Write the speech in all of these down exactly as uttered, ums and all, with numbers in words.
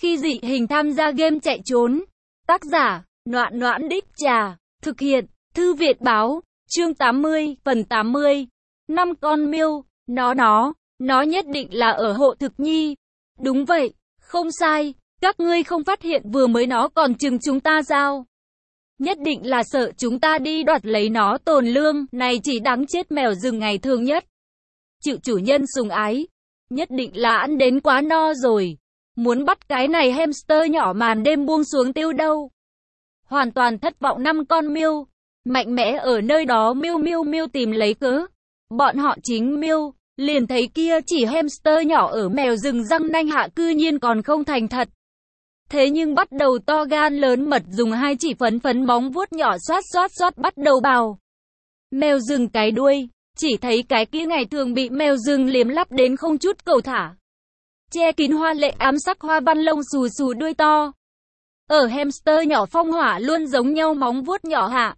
Khi dị hình tham gia game chạy trốn. Tác giả, Noãn Noãn Đích Trà. Thực hiện, Thư viện báo. Chương tám mươi, phần tám mươi. Năm con miêu, nó nó, nó nhất định là ở hộ thực nhi. Đúng vậy, không sai, các ngươi không phát hiện vừa mới nó còn chừng chúng ta sao? Nhất định là sợ chúng ta đi đoạt lấy nó tồn lương, này chỉ đáng chết mèo rừng ngày thường nhất. Chịu chủ nhân sủng ái, nhất định là ăn đến quá no rồi. Muốn bắt cái này hamster nhỏ màn đêm buông xuống tiêu đâu. Hoàn toàn thất vọng năm con miêu, mạnh mẽ ở nơi đó miêu miêu miêu tìm lấy cớ. Bọn họ chính miêu, liền thấy kia chỉ hamster nhỏ ở mèo rừng răng nanh hạ cư nhiên còn không thành thật. Thế nhưng bắt đầu to gan lớn mật dùng hai chỉ phấn phấn móng vuốt nhỏ xoát xoát xoát bắt đầu bào. Mèo rừng cái đuôi, chỉ thấy cái kia ngày thường bị mèo rừng liếm lắp đến không chút cầu thả. Che kín hoa lệ ám sắc hoa văn lông xù xù đuôi to. Ở hamster nhỏ phong hỏa luôn giống nhau móng vuốt nhỏ hạ.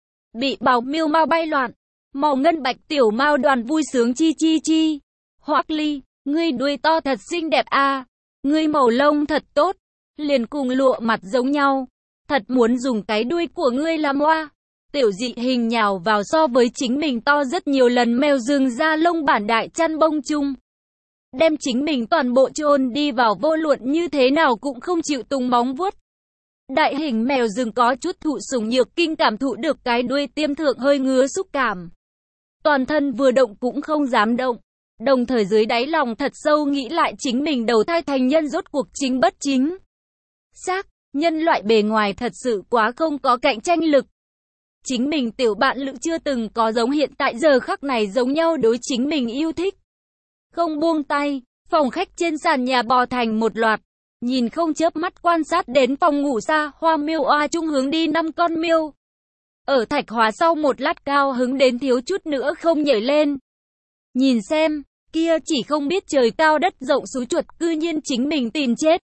Bị bào miêu mau bay loạn. Màu ngân bạch tiểu mao đoàn vui sướng chi chi chi. Hoắc Ly, ngươi đuôi to thật xinh đẹp a, à. Ngươi màu lông thật tốt, liền cùng lụa mặt giống nhau. Thật muốn dùng cái đuôi của ngươi làm oa. Tiểu dị hình nhào vào so với chính mình to rất nhiều lần mèo rừng da lông bản đại chăn bông chung. Đem chính mình toàn bộ chôn đi vào vô luận như thế nào cũng không chịu tung móng vuốt. Đại hình mèo rừng có chút thụ sủng nhược kinh cảm thụ được cái đuôi tiêm thượng hơi ngứa xúc cảm. Toàn thân vừa động cũng không dám động. Đồng thời dưới đáy lòng thật sâu nghĩ lại chính mình đầu thai thành nhân rốt cuộc chính bất chính. Xác, nhân loại bề ngoài thật sự quá không có cạnh tranh lực. Chính mình tiểu bạn lữ chưa từng có giống hiện tại giờ khắc này giống nhau đối chính mình yêu thích. Không buông tay, phòng khách trên sàn nhà bò thành một loạt. Nhìn không chớp mắt quan sát đến phòng ngủ xa, hoa miêu oa trung hướng đi năm con miêu. Ở thạch hóa sau một lát cao hứng đến thiếu chút nữa không nhảy lên. Nhìn xem, kia chỉ không biết trời cao đất rộng sú chuột cư nhiên chính mình tìm chết.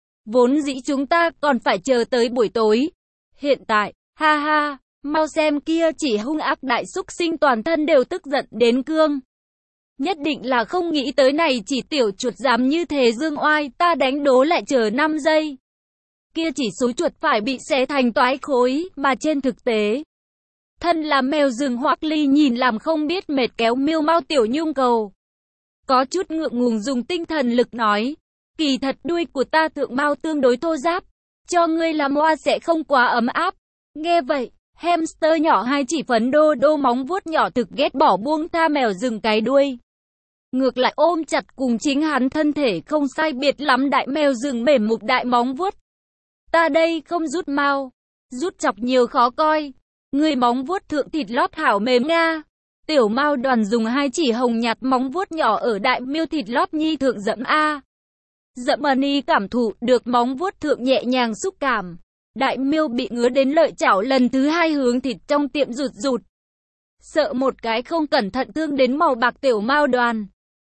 Vốn dĩ chúng ta còn phải chờ tới buổi tối. Hiện tại, ha ha, mau xem kia chỉ hung ác đại xúc sinh toàn thân đều tức giận đến cương. Nhất định là không nghĩ tới này chỉ tiểu chuột dám như thế dương oai, ta đánh đố lại chờ năm giây. Kia chỉ số chuột phải bị xé thành toái khối, mà trên thực tế. Thân là mèo rừng Hoắc Ly nhìn làm không biết mệt kéo miêu mau tiểu nhung cầu. Có chút ngượng ngùng dùng tinh thần lực nói. Kỳ thật đuôi của ta thượng mau tương đối thô ráp. Cho ngươi làm hoa sẽ không quá ấm áp. Nghe vậy, hamster nhỏ hai chỉ phấn đô đô móng vuốt nhỏ thực ghét bỏ buông tha mèo rừng cái đuôi. Ngược lại ôm chặt cùng chính hắn thân thể không sai biệt lắm đại mèo rừng mềm mục đại móng vuốt. Ta đây không rút mau, rút chọc nhiều khó coi. Người móng vuốt thượng thịt lót hảo mềm nga. Tiểu mao đoàn dùng hai chỉ hồng nhạt móng vuốt nhỏ ở đại miêu thịt lót nhi thượng dẫm a. Dẫm ân y cảm thụ được móng vuốt thượng nhẹ nhàng xúc cảm. Đại miêu bị ngứa đến lợi chảo lần thứ hai hướng thịt trong tiệm rụt rụt. Sợ một cái không cẩn thận thương đến màu bạc tiểu mao đoàn.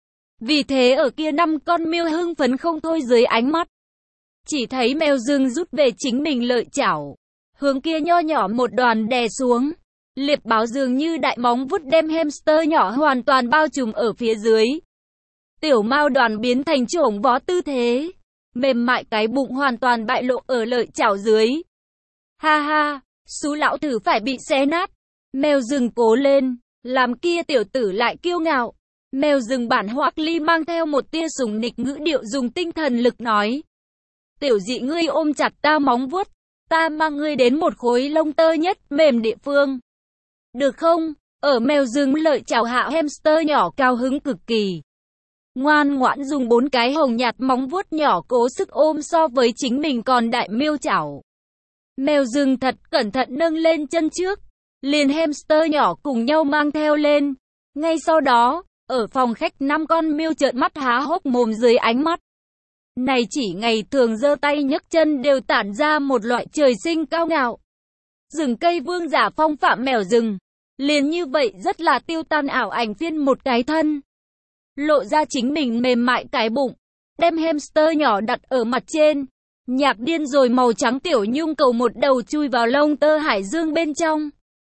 Vì thế ở kia năm con miêu hưng phấn không thôi dưới ánh mắt. Chỉ thấy mèo rừng rút về chính mình lợi chảo. Hướng kia nho nhỏ một đoàn đè xuống. Liệp báo dường như đại móng vuốt đem hamster nhỏ hoàn toàn bao trùm ở phía dưới. Tiểu mao đoàn biến thành chổng vó tư thế. Mềm mại cái bụng hoàn toàn bại lộ ở lợi chảo dưới. Ha ha, xú lão thử phải bị xé nát. Mèo rừng cố lên, làm kia tiểu tử lại kiêu ngạo. Mèo rừng bản Hoắc Ly mang theo một tia sủng nịch ngữ điệu dùng tinh thần lực nói. Tiểu dị ngươi ôm chặt ta móng vuốt. Ta mang ngươi đến một khối lông tơ nhất mềm địa phương. Được không? Ở mèo rừng lợi chào hạ hamster nhỏ cao hứng cực kỳ. Ngoan ngoãn dùng bốn cái hồng nhạt móng vuốt nhỏ cố sức ôm so với chính mình còn đại miêu chảo. Mèo rừng thật cẩn thận nâng lên chân trước. Liền hamster nhỏ cùng nhau mang theo lên. Ngay sau đó, ở phòng khách năm con miêu trợn mắt há hốc mồm dưới ánh mắt. Này chỉ ngày thường giơ tay nhấc chân đều tản ra một loại trời sinh cao ngạo. Rừng cây vương giả phong phạm mèo rừng. Liền như vậy rất là tiêu tan ảo ảnh phiên một cái thân. Lộ ra chính mình mềm mại cái bụng. Đem hamster nhỏ đặt ở mặt trên. Nhạc điên rồi màu trắng tiểu nhung cầu một đầu chui vào lông tơ hải dương bên trong.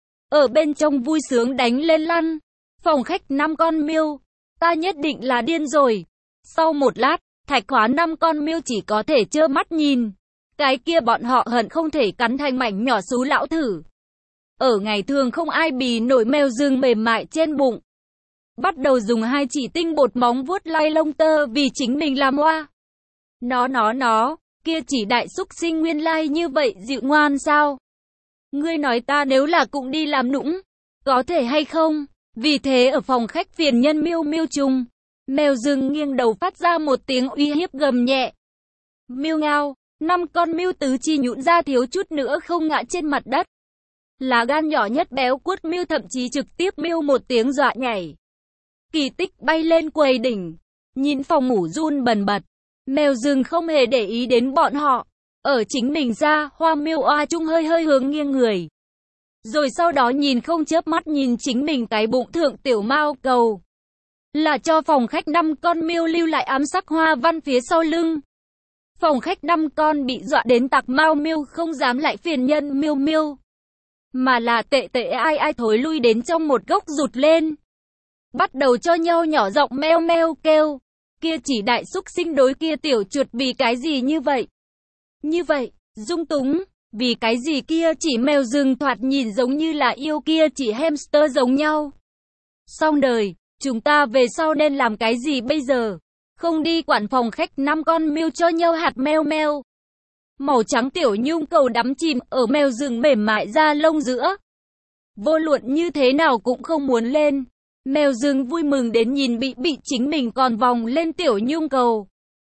Ở bên trong vui sướng đánh lên lăn. Phòng khách năm con miêu. Ta nhất định là điên rồi. Sau một lát. Thạch hóa năm con miêu chỉ có thể trơ mắt nhìn. Cái kia bọn họ hận không thể cắn thành mảnh nhỏ xú lão thử. Ở ngày thường không ai bì nổi mèo rừng mềm mại trên bụng. Bắt đầu dùng hai chỉ tinh bột móng vuốt lay lông tơ vì chính mình làm oa. Nó nó nó, kia chỉ đại xúc sinh nguyên lai như vậy dịu ngoan sao? Ngươi nói ta nếu là cũng đi làm nũng, có thể hay không? Vì thế ở phòng khách phiền nhân miêu miêu chung, mèo rừng nghiêng đầu phát ra một tiếng uy hiếp gầm nhẹ. Miêu ngao, năm con miêu tứ chi nhũn ra thiếu chút nữa không ngã trên mặt đất. Lá gan nhỏ nhất béo cuốt miêu thậm chí trực tiếp miêu một tiếng dọa nhảy. Kỳ tích bay lên quầy đỉnh, nhìn phòng ngủ run bần bật. Mèo rừng không hề để ý đến bọn họ, ở chính mình ra, hoa miêu oa chung hơi hơi hướng nghiêng người. Rồi sau đó nhìn không chớp mắt nhìn chính mình cái bụng thượng tiểu mao cầu. Là cho phòng khách năm con miêu lưu lại ám sắc hoa văn phía sau lưng. Phòng khách năm con bị dọa đến tạc mao miêu không dám lại phiền nhân miêu miêu. Mà là tệ tệ ai ai thối lui đến trong một góc rụt lên. Bắt đầu cho nhau nhỏ giọng meo meo kêu. Kia chỉ đại xúc sinh đối kia tiểu chuột vì cái gì như vậy? Như vậy, dung túng, vì cái gì kia chỉ mèo rừng thoạt nhìn giống như là yêu kia chỉ hamster giống nhau. Xong đời, chúng ta về sau nên làm cái gì bây giờ? Không đi quản phòng khách năm con miêu cho nhau hạt meo meo. Màu trắng tiểu nhung cầu đắm chìm ở mèo rừng mềm mại da lông giữa. Vô luận như thế nào cũng không muốn lên. Mèo rừng vui mừng đến nhìn bị bị chính mình còn vòng lên tiểu nhung cầu.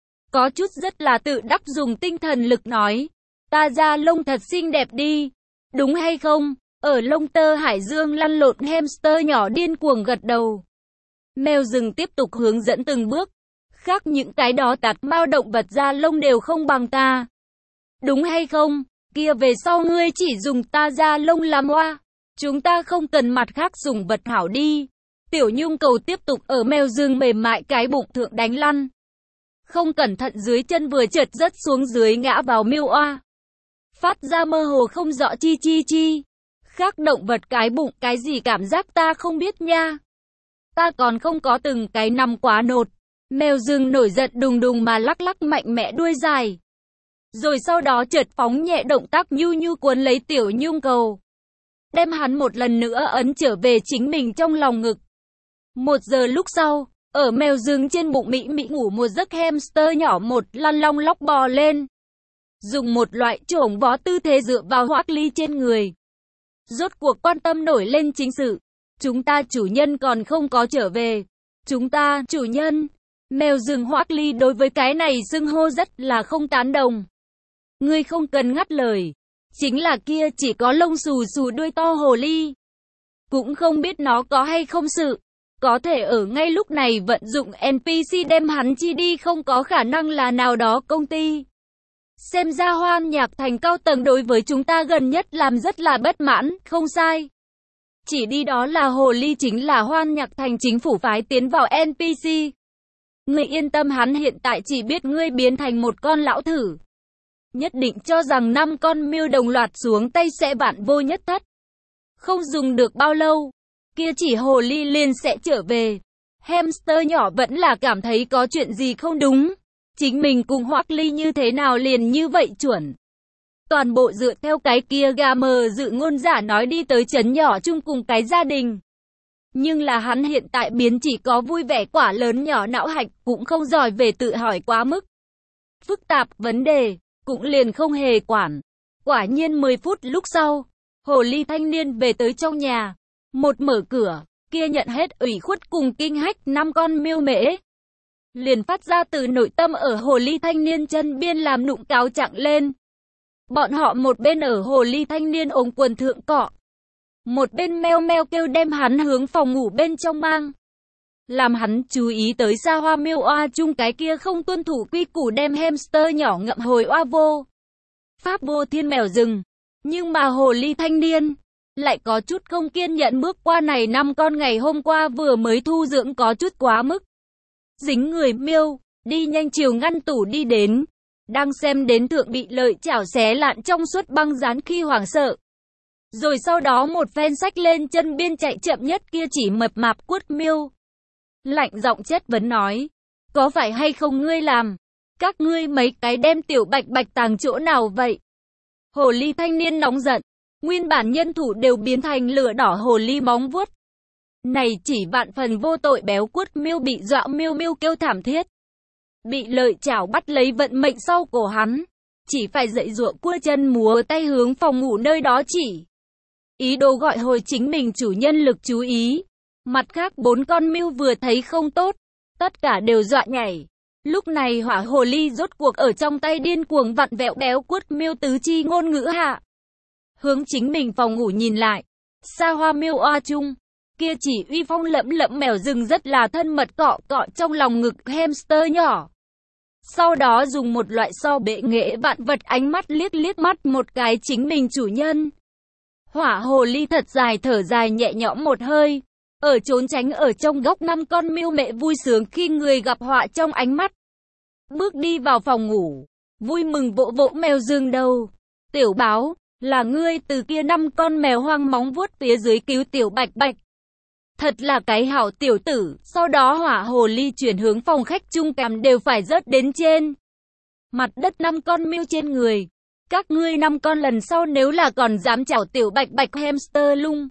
Có chút rất là tự đắc dùng tinh thần lực nói. Ta da lông thật xinh đẹp đi. Đúng hay không? Ở lông tơ hải dương lăn lộn hamster nhỏ điên cuồng gật đầu. Mèo rừng tiếp tục hướng dẫn từng bước. Khác những cái đó tạt mao động vật da lông đều không bằng ta. Đúng hay không? Kia về sau ngươi chỉ dùng ta da lông làm oa. Chúng ta không cần mặt khác dùng vật hảo đi. Tiểu nhung cầu tiếp tục ở mèo rừng mềm mại cái bụng thượng đánh lăn. Không cẩn thận dưới chân vừa trượt rớt xuống dưới ngã vào miêu oa. Phát ra mơ hồ không rõ chi chi chi. Khác động vật cái bụng cái gì cảm giác ta không biết nha. Ta còn không có từng cái nằm quá nột. Mèo rừng nổi giận đùng đùng mà lắc lắc mạnh mẽ đuôi dài. Rồi sau đó chợt phóng nhẹ động tác nhu nhu cuốn lấy tiểu nhung cầu. Đem hắn một lần nữa ấn trở về chính mình trong lòng ngực. Một giờ lúc sau, ở mèo rừng trên bụng Mỹ Mỹ ngủ một giấc hamster nhỏ một lăn long lóc bò lên. Dùng một loại chổng vó tư thế dựa vào Hoắc Ly trên người. Rốt cuộc quan tâm nổi lên chính sự. Chúng ta chủ nhân còn không có trở về. Chúng ta chủ nhân. Mèo rừng Hoắc Ly đối với cái này xưng hô rất là không tán đồng. Ngươi không cần ngắt lời. Chính là kia chỉ có lông xù xù đuôi to hồ ly. Cũng không biết nó có hay không sự. Có thể ở ngay lúc này vận dụng en pê xê đem hắn chi đi không có khả năng là nào đó công ty. Xem ra Hoan Nhạc Thành cao tầng đối với chúng ta gần nhất làm rất là bất mãn, không sai. Chỉ đi đó là hồ ly chính là Hoan Nhạc Thành chính phủ phái tiến vào en pê xê. Ngươi yên tâm hắn hiện tại chỉ biết ngươi biến thành một con lão thử. Nhất định cho rằng năm con miêu đồng loạt xuống tay sẽ vạn vô nhất thất. Không dùng được bao lâu, kia chỉ hồ ly liền sẽ trở về. Hamster nhỏ vẫn là cảm thấy có chuyện gì không đúng. Chính mình cùng Hoắc Ly như thế nào liền như vậy chuẩn. Toàn bộ dựa theo cái kia gà mờ dự ngôn giả nói đi tới trấn nhỏ chung cùng cái gia đình. Nhưng là hắn hiện tại biến chỉ có vui vẻ quả lớn nhỏ não hạch cũng không giỏi về tự hỏi quá mức. Phức tạp vấn đề, cũng liền không hề quản. Quả nhiên mười phút lúc sau, hồ ly thanh niên về tới trong nhà. Một mở cửa, kia nhận hết ủy khuất cùng kinh hách năm con miêu mễ. Liền phát ra từ nội tâm ở hồ ly thanh niên chân biên làm nụng cáo trạng lên. Bọn họ một bên ở hồ ly thanh niên ống quần thượng cọ. Một bên meo meo kêu đem hắn hướng phòng ngủ bên trong mang. Làm hắn chú ý tới xa hoa miêu oa chung cái kia không tuân thủ quy củ đem hamster nhỏ ngậm hồi oa vô. Pháp vô thiên mèo rừng. Nhưng mà hồ ly thanh niên lại có chút không kiên nhẫn bước qua này năm con ngày hôm qua vừa mới thu dưỡng có chút quá mức. Dính người miêu, đi nhanh chiều ngăn tủ đi đến. Đang xem đến thượng bị lợi chảo xé lạn trong suốt băng dán khi hoảng sợ. Rồi sau đó một phen sách lên chân biên chạy chậm nhất kia chỉ mập mạp quất miêu. Lạnh giọng chất vấn nói. Có phải hay không ngươi làm? Các ngươi mấy cái đem tiểu bạch bạch tàng chỗ nào vậy? Hồ ly thanh niên nóng giận. Nguyên bản nhân thủ đều biến thành lửa đỏ hồ ly móng vuốt. Này chỉ vạn phần vô tội béo quất miêu bị dọa miêu miêu kêu thảm thiết. Bị lợi chảo bắt lấy vận mệnh sau cổ hắn. Chỉ phải dậy dụa cua chân múa tay hướng phòng ngủ nơi đó chỉ. Ý đồ gọi hồi chính mình chủ nhân lực chú ý. Mặt khác bốn con miêu vừa thấy không tốt. Tất cả đều dọa nhảy. Lúc này hỏa hồ ly rốt cuộc ở trong tay điên cuồng vặn vẹo béo quất miêu tứ chi ngôn ngữ hạ. Hướng chính mình phòng ngủ nhìn lại. Xa hoa miêu oa chung. Kia chỉ uy phong lẫm lẫm mèo rừng rất là thân mật cọ cọ trong lòng ngực hamster nhỏ. Sau đó dùng một loại so bệ nghệ vạn vật ánh mắt liếc liếc mắt một cái chính mình chủ nhân. Hỏa hồ ly thật dài thở dài nhẹ nhõm một hơi. Ở trốn tránh ở trong góc năm con miêu mẹ vui sướng khi người gặp họa trong ánh mắt. Bước đi vào phòng ngủ. Vui mừng vỗ vỗ mèo rừng đầu. Tiểu báo, là ngươi từ kia năm con mèo hoang móng vuốt phía dưới cứu tiểu bạch bạch. Thật là cái hảo tiểu tử. Sau đó hỏa hồ ly chuyển hướng phòng khách chung cằm đều phải rớt đến trên mặt đất năm con miêu trên người. Các ngươi năm con lần sau nếu là còn dám chảo tiểu bạch bạch hamster lung.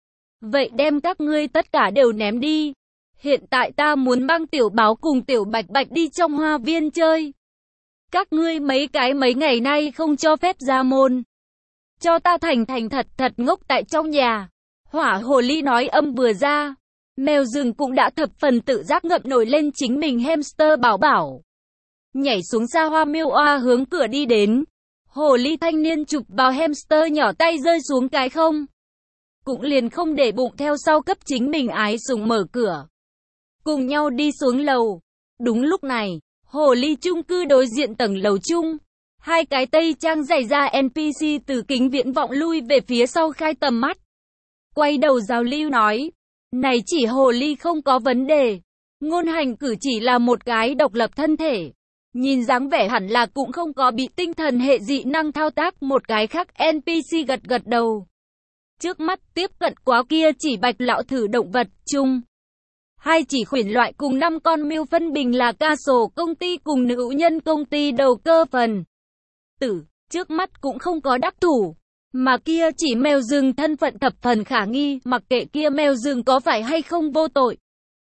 Vậy đem các ngươi tất cả đều ném đi. Hiện tại ta muốn mang tiểu báo cùng tiểu bạch bạch đi trong hoa viên chơi. Các ngươi mấy cái mấy ngày nay không cho phép ra môn. Cho ta thành thành thật thật ngốc tại trong nhà. Hỏa hồ ly nói âm vừa ra. Mèo rừng cũng đã thập phần tự giác ngậm nổi lên chính mình hamster bảo bảo. Nhảy xuống xa hoa miêu oa hướng cửa đi đến. Hồ ly thanh niên chụp vào hamster nhỏ tay rơi xuống cái không. Cũng liền không để bụng theo sau cấp chính mình ái sủng mở cửa. Cùng nhau đi xuống lầu. Đúng lúc này, hồ ly chung cư đối diện tầng lầu chung. Hai cái tây trang giày da en pê xê từ kính viễn vọng lui về phía sau khai tầm mắt. Quay đầu giao lưu nói. Này chỉ hồ ly không có vấn đề. Ngôn hành cử chỉ là một cái độc lập thân thể. Nhìn dáng vẻ hẳn là cũng không có bị tinh thần hệ dị năng thao tác. Một cái khác en pê xê gật gật đầu. Trước mắt tiếp cận quá kia chỉ bạch lão thử động vật chung. Hai chỉ khuyển loại cùng năm con miêu phân bình là ca sổ công ty cùng nữ nhân công ty đầu cơ phần. Tử, trước mắt cũng không có đắc thủ. Mà kia chỉ mèo rừng thân phận thập phần khả nghi, mặc kệ kia mèo rừng có phải hay không vô tội.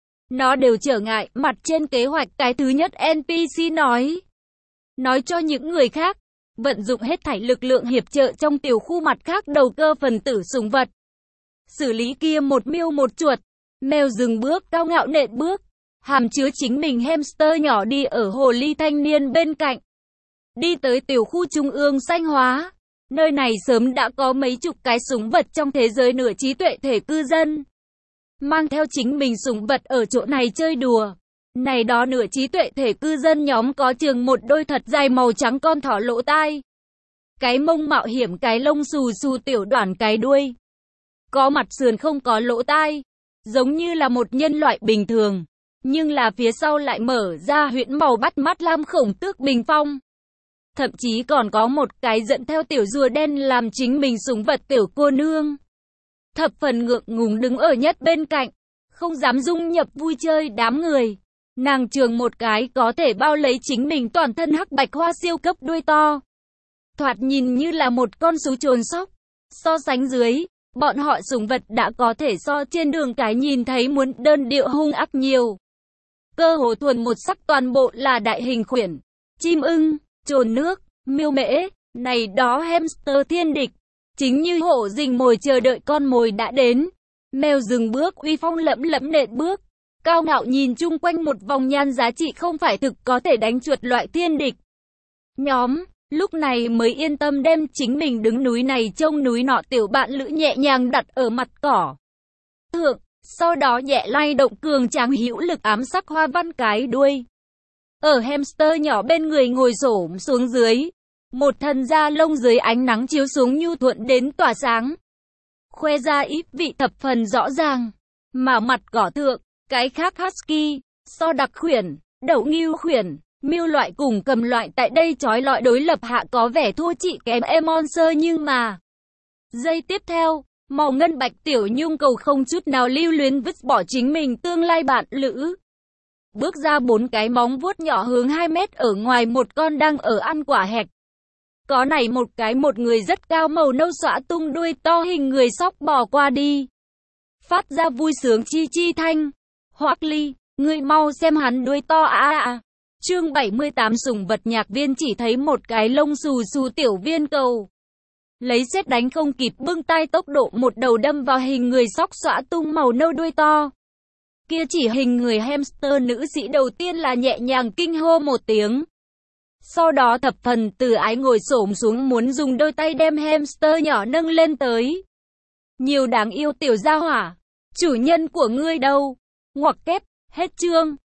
Nó đều trở ngại, mặt trên kế hoạch cái thứ nhất en pê xê nói. Nói cho những người khác, vận dụng hết thảy lực lượng hiệp trợ trong tiểu khu mặt khác đầu cơ phần tử sủng vật. Xử lý kia một miêu một chuột, mèo rừng bước cao ngạo nện bước, hàm chứa chính mình hamster nhỏ đi ở hồ ly thanh niên bên cạnh. Đi tới tiểu khu trung ương xanh hóa. Nơi này sớm đã có mấy chục cái sủng vật trong thế giới nửa trí tuệ thể cư dân. Mang theo chính mình sủng vật ở chỗ này chơi đùa. Này đó nửa trí tuệ thể cư dân nhóm có chừng một đôi thật dài màu trắng con thỏ lỗ tai. Cái mông mạo hiểm cái lông xù xù tiểu đoạn cái đuôi. Có mặt sườn không có lỗ tai. Giống như là một nhân loại bình thường. Nhưng là phía sau lại mở ra huyễn màu bắt mắt lam khổng tước bình phong. Thậm chí còn có một cái dẫn theo tiểu rùa đen làm chính mình sủng vật tiểu cô nương. Thập phần ngượng ngùng đứng ở nhất bên cạnh. Không dám dung nhập vui chơi đám người. Nàng trường một cái có thể bao lấy chính mình toàn thân hắc bạch hoa siêu cấp đuôi to. Thoạt nhìn như là một con sú trồn sóc. So sánh dưới, bọn họ sủng vật đã có thể so trên đường cái nhìn thấy muốn đơn điệu hung ác nhiều. Cơ hồ thuần một sắc toàn bộ là đại hình khuyển, chim ưng, trồn nước, miêu mễ, này đó hamster thiên địch. Chính như hổ rình mồi chờ đợi con mồi đã đến. Mèo rừng bước uy phong lẫm lẫm nện bước. Cao ngạo nhìn chung quanh một vòng nhan giá trị không phải thực có thể đánh chuột loại thiên địch. Nhóm, lúc này mới yên tâm đem chính mình đứng núi này trông núi nọ tiểu bạn lữ nhẹ nhàng đặt ở mặt cỏ thượng, sau đó nhẹ lay động cường tráng hữu lực ám sắc hoa văn cái đuôi. Ở hamster nhỏ bên người ngồi xổm xuống dưới, một thân da lông dưới ánh nắng chiếu xuống nhu thuận đến tỏa sáng. Khoe ra ít vị thập phần rõ ràng, mà mặt cỏ thượng, cái khác husky, so đặc khuyển, đậu ngưu khuyển, miêu loại cùng cầm loại tại đây chói lọi đối lập hạ có vẻ thua chị kém em monster nhưng mà. Giây tiếp theo, màu ngân bạch tiểu nhung cầu không chút nào lưu luyến vứt bỏ chính mình tương lai bạn lữ. bước ra bốn cái móng vuốt nhỏ hướng hai mét ở ngoài một con đang ở ăn quả hạch. Có này một cái một người rất cao màu nâu xõa tung đuôi to hình người sóc bò qua đi. Phát ra vui sướng chi chi thanh. Hoắc Ly, ngươi mau xem hắn đuôi to à à. Chương bảy mươi tám sủng vật nhạc viên chỉ thấy một cái lông xù xù tiểu viên cầu. Lấy sét đánh không kịp bưng tay tốc độ một đầu đâm vào hình người sóc xõa tung màu nâu đuôi to. Kia chỉ hình người hamster nữ sĩ đầu tiên là nhẹ nhàng kinh hô một tiếng. Sau đó thập phần từ ái ngồi xổm xuống muốn dùng đôi tay đem hamster nhỏ nâng lên tới. Nhiều đáng yêu tiểu gia hỏa. Chủ nhân của ngươi đâu? Ngoặc kép, hết chương.